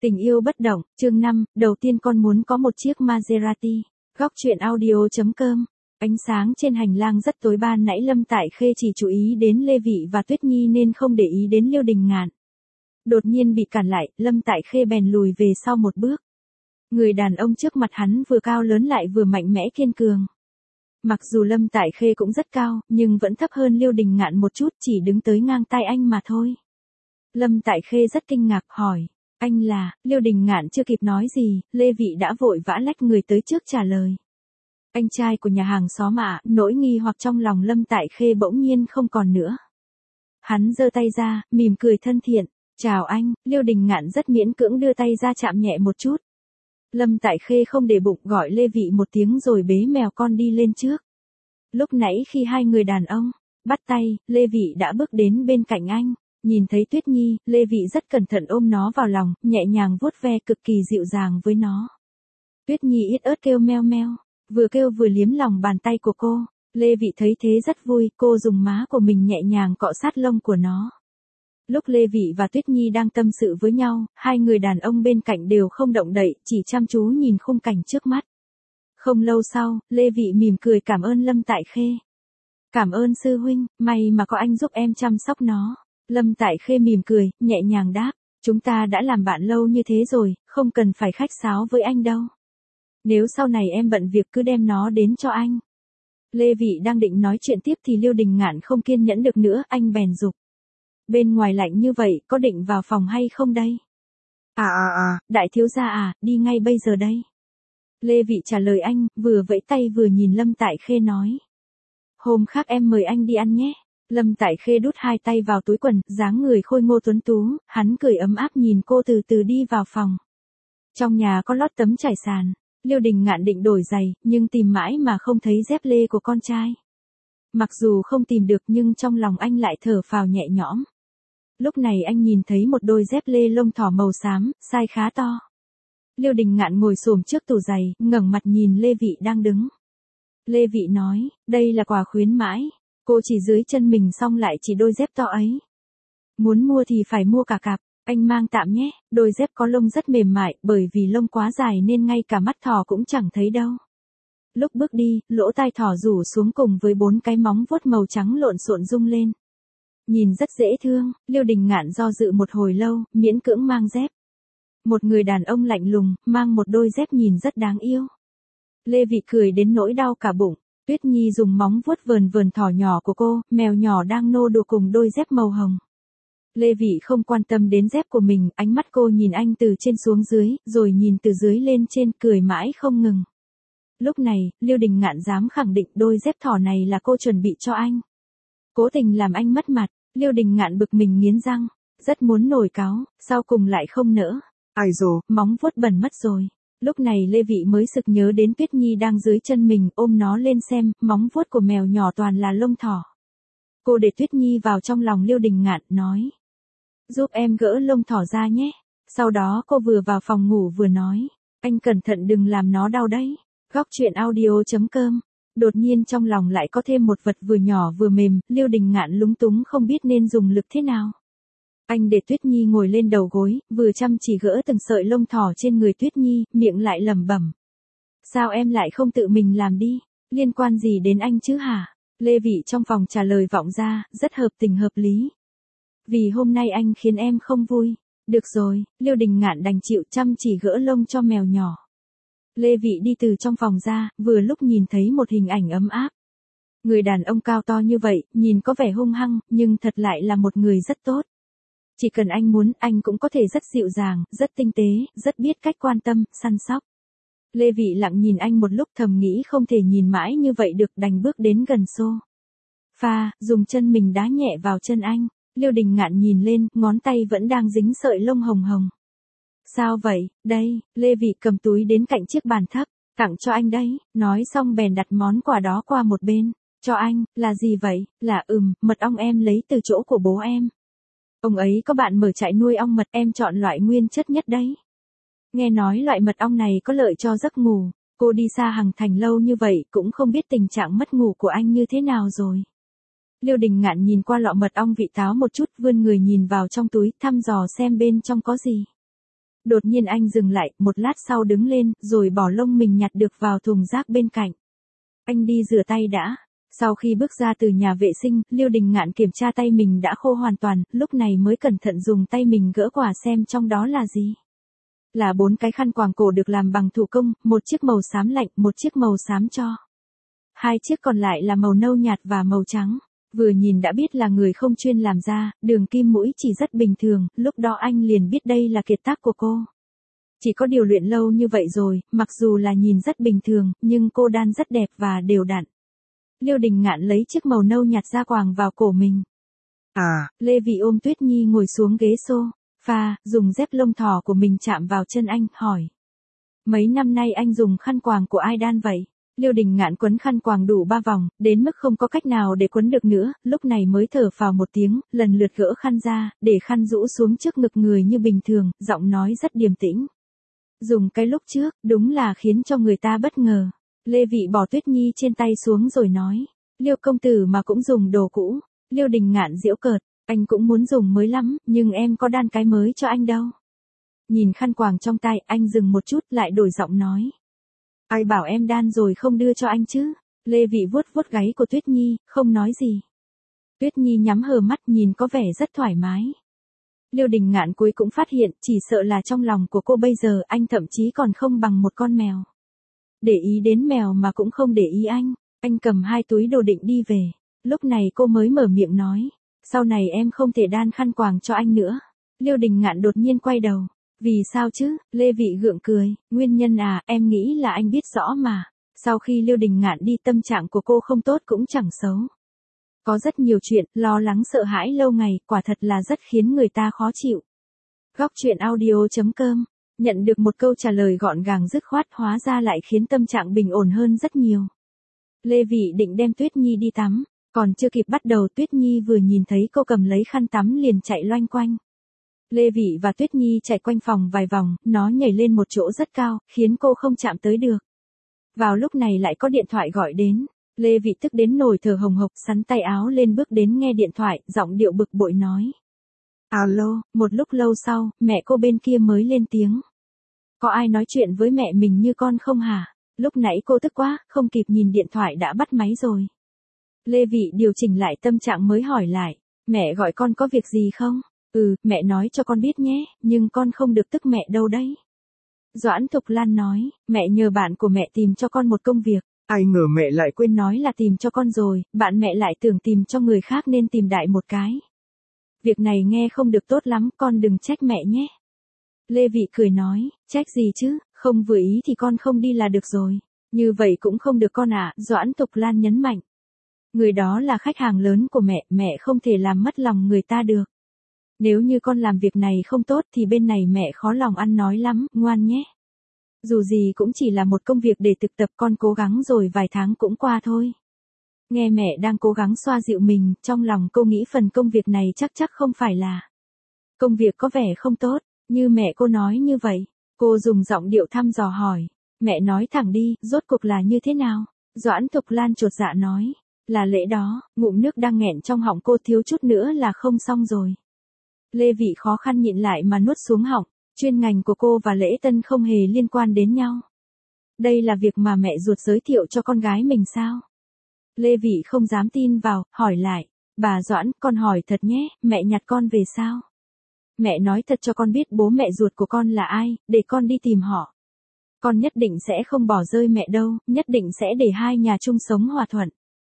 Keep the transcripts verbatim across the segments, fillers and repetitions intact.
Tình yêu bất động, chương năm, đầu tiên con muốn có một chiếc Maserati. Góc truyện audio.com. Ánh sáng trên hành lang rất tối, ban nãy Lâm Tại Khê chỉ chú ý đến Lê Vị và Tuyết Nhi nên không để ý đến Liêu Đình Ngạn. Đột nhiên bị cản lại, Lâm Tại Khê bèn lùi về sau một bước. Người đàn ông trước mặt hắn vừa cao lớn lại vừa mạnh mẽ kiên cường. Mặc dù Lâm Tại Khê cũng rất cao, nhưng vẫn thấp hơn Liêu Đình Ngạn một chút, chỉ đứng tới ngang tai anh mà thôi. Lâm Tại Khê rất kinh ngạc hỏi. Anh là, Liêu Đình Ngạn chưa kịp nói gì, Lê Vị đã vội vã lách người tới trước trả lời. Anh trai của nhà hàng xóm ạ, nỗi nghi hoặc trong lòng Lâm Tại Khê bỗng nhiên không còn nữa. Hắn giơ tay ra, mỉm cười thân thiện, chào anh, Liêu Đình Ngạn rất miễn cưỡng đưa tay ra chạm nhẹ một chút. Lâm Tại Khê không để bụng gọi Lê Vị một tiếng rồi bế mèo con đi lên trước. Lúc nãy khi hai người đàn ông bắt tay, Lê Vị đã bước đến bên cạnh anh. Nhìn thấy Tuyết Nhi, Lê Vị rất cẩn thận ôm nó vào lòng, nhẹ nhàng vuốt ve cực kỳ dịu dàng với nó. Tuyết Nhi ít ớt kêu meo meo, vừa kêu vừa liếm lòng bàn tay của cô. Lê Vị thấy thế rất vui, cô dùng má của mình nhẹ nhàng cọ sát lông của nó. Lúc Lê Vị và Tuyết Nhi đang tâm sự với nhau, hai người đàn ông bên cạnh đều không động đậy, chỉ chăm chú nhìn khung cảnh trước mắt. Không lâu sau, Lê Vị mỉm cười cảm ơn Lâm Tại Khê. Cảm ơn sư huynh, may mà có anh giúp em chăm sóc nó. Lâm Tại Khê mỉm cười, nhẹ nhàng đáp, chúng ta đã làm bạn lâu như thế rồi, không cần phải khách sáo với anh đâu. Nếu sau này em bận việc cứ đem nó đến cho anh. Lê Vị đang định nói chuyện tiếp thì Liêu Đình Ngạn không kiên nhẫn được nữa, anh bèn giục. Bên ngoài lạnh như vậy, có định vào phòng hay không đây? À à à, đại thiếu gia à, đi ngay bây giờ đây. Lê Vị trả lời anh, vừa vẫy tay vừa nhìn Lâm Tại Khê nói. Hôm khác em mời anh đi ăn nhé. Lâm Tại Khê đút hai tay vào túi quần, dáng người khôi ngô tuấn tú, hắn cười ấm áp nhìn cô từ từ đi vào phòng. Trong nhà có lót tấm trải sàn, Liêu Đình Ngạn định đổi giày, nhưng tìm mãi mà không thấy dép lê của con trai. Mặc dù không tìm được nhưng trong lòng anh lại thở phào nhẹ nhõm. Lúc này anh nhìn thấy một đôi dép lê lông thỏ màu xám, size khá to. Liêu Đình Ngạn ngồi xổm trước tủ giày, ngẩng mặt nhìn Lê Vị đang đứng. Lê Vị nói, đây là quà khuyến mãi. Cô chỉ dưới chân mình xong lại chỉ đôi dép to ấy. Muốn mua thì phải mua cả cặp, anh mang tạm nhé, đôi dép có lông rất mềm mại, bởi vì lông quá dài nên ngay cả mắt thỏ cũng chẳng thấy đâu. Lúc bước đi, lỗ tai thỏ rủ xuống cùng với bốn cái móng vuốt màu trắng lộn xộn rung lên. Nhìn rất dễ thương, Liêu Đình Ngạn do dự một hồi lâu, miễn cưỡng mang dép. Một người đàn ông lạnh lùng, mang một đôi dép nhìn rất đáng yêu. Lê Vị cười đến nỗi đau cả bụng. Tuyết Nhi dùng móng vuốt vờn vờn thỏ nhỏ của cô, mèo nhỏ đang nô đùa cùng đôi dép màu hồng. Lê Vị không quan tâm đến dép của mình, ánh mắt cô nhìn anh từ trên xuống dưới, rồi nhìn từ dưới lên trên, cười mãi không ngừng. Lúc này, Liêu Đình Ngạn dám khẳng định đôi dép thỏ này là cô chuẩn bị cho anh. Cố tình làm anh mất mặt, Liêu Đình Ngạn bực mình nghiến răng, rất muốn nổi cáu, sau cùng lại không nỡ. Ai dồ, móng vuốt bẩn mất rồi. Lúc này Lê Vị mới sực nhớ đến Tuyết Nhi đang dưới chân mình, ôm nó lên xem, móng vuốt của mèo nhỏ toàn là lông thỏ. Cô để Tuyết Nhi vào trong lòng Liêu Đình Ngạn, nói. Giúp em gỡ lông thỏ ra nhé. Sau đó cô vừa vào phòng ngủ vừa nói. Anh cẩn thận đừng làm nó đau đấy. Góc truyện audio.com. Đột nhiên trong lòng lại có thêm một vật vừa nhỏ vừa mềm, Liêu Đình Ngạn lúng túng không biết nên dùng lực thế nào. Anh để Tuyết Nhi ngồi lên đầu gối, vừa chăm chỉ gỡ từng sợi lông thỏ trên người Tuyết Nhi, miệng lại lẩm bẩm. Sao em lại không tự mình làm đi, liên quan gì đến anh chứ hả? Lê Vị trong phòng trả lời vọng ra, rất hợp tình hợp lý. Vì hôm nay anh khiến em không vui. Được rồi, Liêu Đình Ngạn đành chịu chăm chỉ gỡ lông cho mèo nhỏ. Lê Vị đi từ trong phòng ra, vừa lúc nhìn thấy một hình ảnh ấm áp. Người đàn ông cao to như vậy, nhìn có vẻ hung hăng, nhưng thật lại là một người rất tốt. Chỉ cần anh muốn, anh cũng có thể rất dịu dàng, rất tinh tế, rất biết cách quan tâm, săn sóc. Lê Vị lặng nhìn anh một lúc thầm nghĩ không thể nhìn mãi như vậy được, đành bước đến gần sofa, dùng chân mình đá nhẹ vào chân anh. Liêu Đình Ngạn nhìn lên, ngón tay vẫn đang dính sợi lông hồng hồng. Sao vậy, đây, Lê Vị cầm túi đến cạnh chiếc bàn thấp, tặng cho anh đấy, nói xong bèn đặt món quà đó qua một bên. Cho anh, là gì vậy? Là ừm, mật ong em lấy từ chỗ của bố em. Ông ấy có bạn mở trại nuôi ong mật, em chọn loại nguyên chất nhất đấy. Nghe nói loại mật ong này có lợi cho giấc ngủ, cô đi xa hàng thành lâu như vậy cũng không biết tình trạng mất ngủ của anh như thế nào rồi. Liêu Đình Ngạn nhìn qua lọ mật ong vị táo một chút, vươn người nhìn vào trong túi, thăm dò xem bên trong có gì. Đột nhiên anh dừng lại, một lát sau đứng lên, rồi bỏ lông mình nhặt được vào thùng rác bên cạnh. Anh đi rửa tay đã. Sau khi bước ra từ nhà vệ sinh, Liêu Đình Ngạn kiểm tra tay mình đã khô hoàn toàn, lúc này mới cẩn thận dùng tay mình gỡ quả xem trong đó là gì. Là bốn cái khăn quàng cổ được làm bằng thủ công, một chiếc màu xám lạnh, một chiếc màu xám cho. Hai chiếc còn lại là màu nâu nhạt và màu trắng. Vừa nhìn đã biết là người không chuyên làm ra, đường kim mũi chỉ rất bình thường, lúc đó anh liền biết đây là kiệt tác của cô. Chỉ có điều luyện lâu như vậy rồi, mặc dù là nhìn rất bình thường, nhưng cô đan rất đẹp và đều đặn. Liêu Đình Ngạn lấy chiếc màu nâu nhạt ra quàng vào cổ mình. À, Lê Vị ôm Tuyết Nhi ngồi xuống ghế sofa, dùng dép lông thỏ của mình chạm vào chân anh, hỏi. Mấy năm nay anh dùng khăn quàng của ai đan vậy? Liêu Đình Ngạn quấn khăn quàng đủ ba vòng, đến mức không có cách nào để quấn được nữa, lúc này mới thở phào một tiếng, lần lượt gỡ khăn ra, để khăn rũ xuống trước ngực người như bình thường, giọng nói rất điềm tĩnh. Dùng cái lúc trước, đúng là khiến cho người ta bất ngờ. Lê Vị bỏ Tuyết Nhi trên tay xuống rồi nói. Liêu công tử mà cũng dùng đồ cũ. Liêu Đình Ngạn giễu cợt. Anh cũng muốn dùng mới lắm, nhưng em có đan cái mới cho anh đâu. Nhìn khăn quàng trong tay, anh dừng một chút lại đổi giọng nói. Ai bảo em đan rồi không đưa cho anh chứ? Lê Vị vuốt vuốt gáy của Tuyết Nhi, không nói gì. Tuyết Nhi nhắm hờ mắt nhìn có vẻ rất thoải mái. Liêu Đình Ngạn cuối cũng phát hiện, chỉ sợ là trong lòng của cô bây giờ anh thậm chí còn không bằng một con mèo. Để ý đến mèo mà cũng không để ý anh. Anh cầm hai túi đồ định đi về. Lúc này cô mới mở miệng nói. Sau này em không thể đan khăn quàng cho anh nữa. Liêu Đình Ngạn đột nhiên quay đầu. Vì sao chứ? Lê Vị gượng cười. Nguyên nhân à, em nghĩ là anh biết rõ mà. Sau khi Liêu Đình Ngạn đi tâm trạng của cô không tốt cũng chẳng xấu. Có rất nhiều chuyện, lo lắng sợ hãi lâu ngày, quả thật là rất khiến người ta khó chịu. Góc truyện audio chấm com. Nhận được một câu trả lời gọn gàng dứt khoát hóa ra lại khiến tâm trạng bình ổn hơn rất nhiều. Lê Vị định đem Tuyết Nhi đi tắm, còn chưa kịp bắt đầu Tuyết Nhi vừa nhìn thấy cô cầm lấy khăn tắm liền chạy loanh quanh. Lê Vị và Tuyết Nhi chạy quanh phòng vài vòng, nó nhảy lên một chỗ rất cao, khiến cô không chạm tới được. Vào lúc này lại có điện thoại gọi đến, Lê Vị tức đến nổi thở hồng hộc sắn tay áo lên bước đến nghe điện thoại, giọng điệu bực bội nói. Alo, một lúc lâu sau, mẹ cô bên kia mới lên tiếng. Có ai nói chuyện với mẹ mình như con không hả? Lúc nãy cô tức quá, không kịp nhìn điện thoại đã bắt máy rồi. Lê Vị điều chỉnh lại tâm trạng mới hỏi lại. Mẹ gọi con có việc gì không? Ừ, mẹ nói cho con biết nhé, nhưng con không được tức mẹ đâu đấy. Doãn Thục Lan nói, mẹ nhờ bạn của mẹ tìm cho con một công việc. Ai ngờ mẹ lại quên nói là tìm cho con rồi, bạn mẹ lại tưởng tìm cho người khác nên tìm đại một cái. Việc này nghe không được tốt lắm, con đừng trách mẹ nhé. Lê Vị cười nói, trách gì chứ, không vừa ý thì con không đi là được rồi. Như vậy cũng không được con ạ, Doãn Thục Lan nhấn mạnh. Người đó là khách hàng lớn của mẹ, mẹ không thể làm mất lòng người ta được. Nếu như con làm việc này không tốt thì bên này mẹ khó lòng ăn nói lắm, ngoan nhé. Dù gì cũng chỉ là một công việc để thực tập, con cố gắng rồi vài tháng cũng qua thôi. Nghe mẹ đang cố gắng xoa dịu mình, trong lòng cô nghĩ phần công việc này chắc chắc không phải là. Công việc có vẻ không tốt, như mẹ cô nói như vậy. Cô dùng giọng điệu thăm dò hỏi. Mẹ nói thẳng đi, rốt cuộc là như thế nào? Doãn Thục Lan chột dạ nói. Là lễ đó, ngụm nước đang nghẹn trong họng cô thiếu chút nữa là không xong rồi. Lê Vị khó khăn nhịn lại mà nuốt xuống họng. Chuyên ngành của cô và Lễ Tân không hề liên quan đến nhau. Đây là việc mà mẹ ruột giới thiệu cho con gái mình sao? Lê Vị không dám tin vào, hỏi lại. Bà Doãn, con hỏi thật nhé, mẹ nhặt con về sao? Mẹ nói thật cho con biết bố mẹ ruột của con là ai, để con đi tìm họ. Con nhất định sẽ không bỏ rơi mẹ đâu, nhất định sẽ để hai nhà chung sống hòa thuận.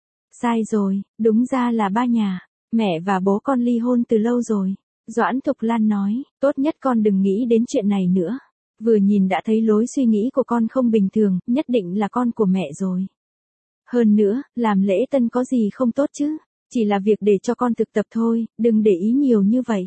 Sai rồi, đúng ra là ba nhà. Mẹ và bố con ly hôn từ lâu rồi. Doãn Thục Lan nói, tốt nhất con đừng nghĩ đến chuyện này nữa. Vừa nhìn đã thấy lối suy nghĩ của con không bình thường, nhất định là con của mẹ rồi. Hơn nữa, làm lễ tân có gì không tốt chứ, chỉ là việc để cho con thực tập thôi, đừng để ý nhiều như vậy.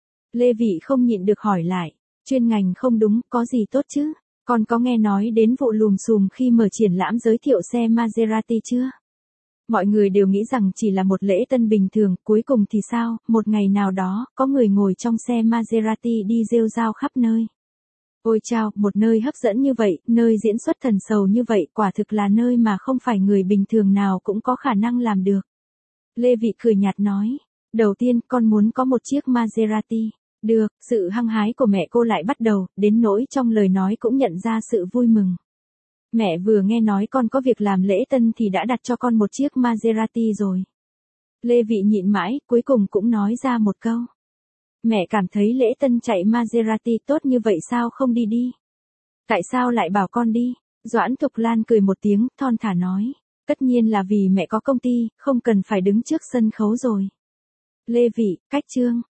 Lê Vị không nhịn được hỏi lại, chuyên ngành không đúng, có gì tốt chứ, con có nghe nói đến vụ lùm xùm khi mở triển lãm giới thiệu xe Maserati chưa? Mọi người đều nghĩ rằng chỉ là một lễ tân bình thường, cuối cùng thì sao, một ngày nào đó, có người ngồi trong xe Maserati đi rêu rao khắp nơi. Ôi chao, một nơi hấp dẫn như vậy, nơi diễn xuất thần sầu như vậy, quả thực là nơi mà không phải người bình thường nào cũng có khả năng làm được. Lê Vị cười nhạt nói, đầu tiên con muốn có một chiếc Maserati, Được, sự hăng hái của mẹ cô lại bắt đầu, đến nỗi trong lời nói cũng nhận ra sự vui mừng. Mẹ vừa nghe nói con có việc làm lễ tân thì đã đặt cho con một chiếc Maserati rồi. Lê Vị nhịn mãi, cuối cùng cũng nói ra một câu. Mẹ cảm thấy lễ tân chạy Maserati tốt như vậy sao không đi đi? Tại sao lại bảo con đi? Doãn Thục Lan cười một tiếng, thon thả nói. Tất nhiên là vì mẹ có công ty, không cần phải đứng trước sân khấu rồi. Lê Vị, cách chương.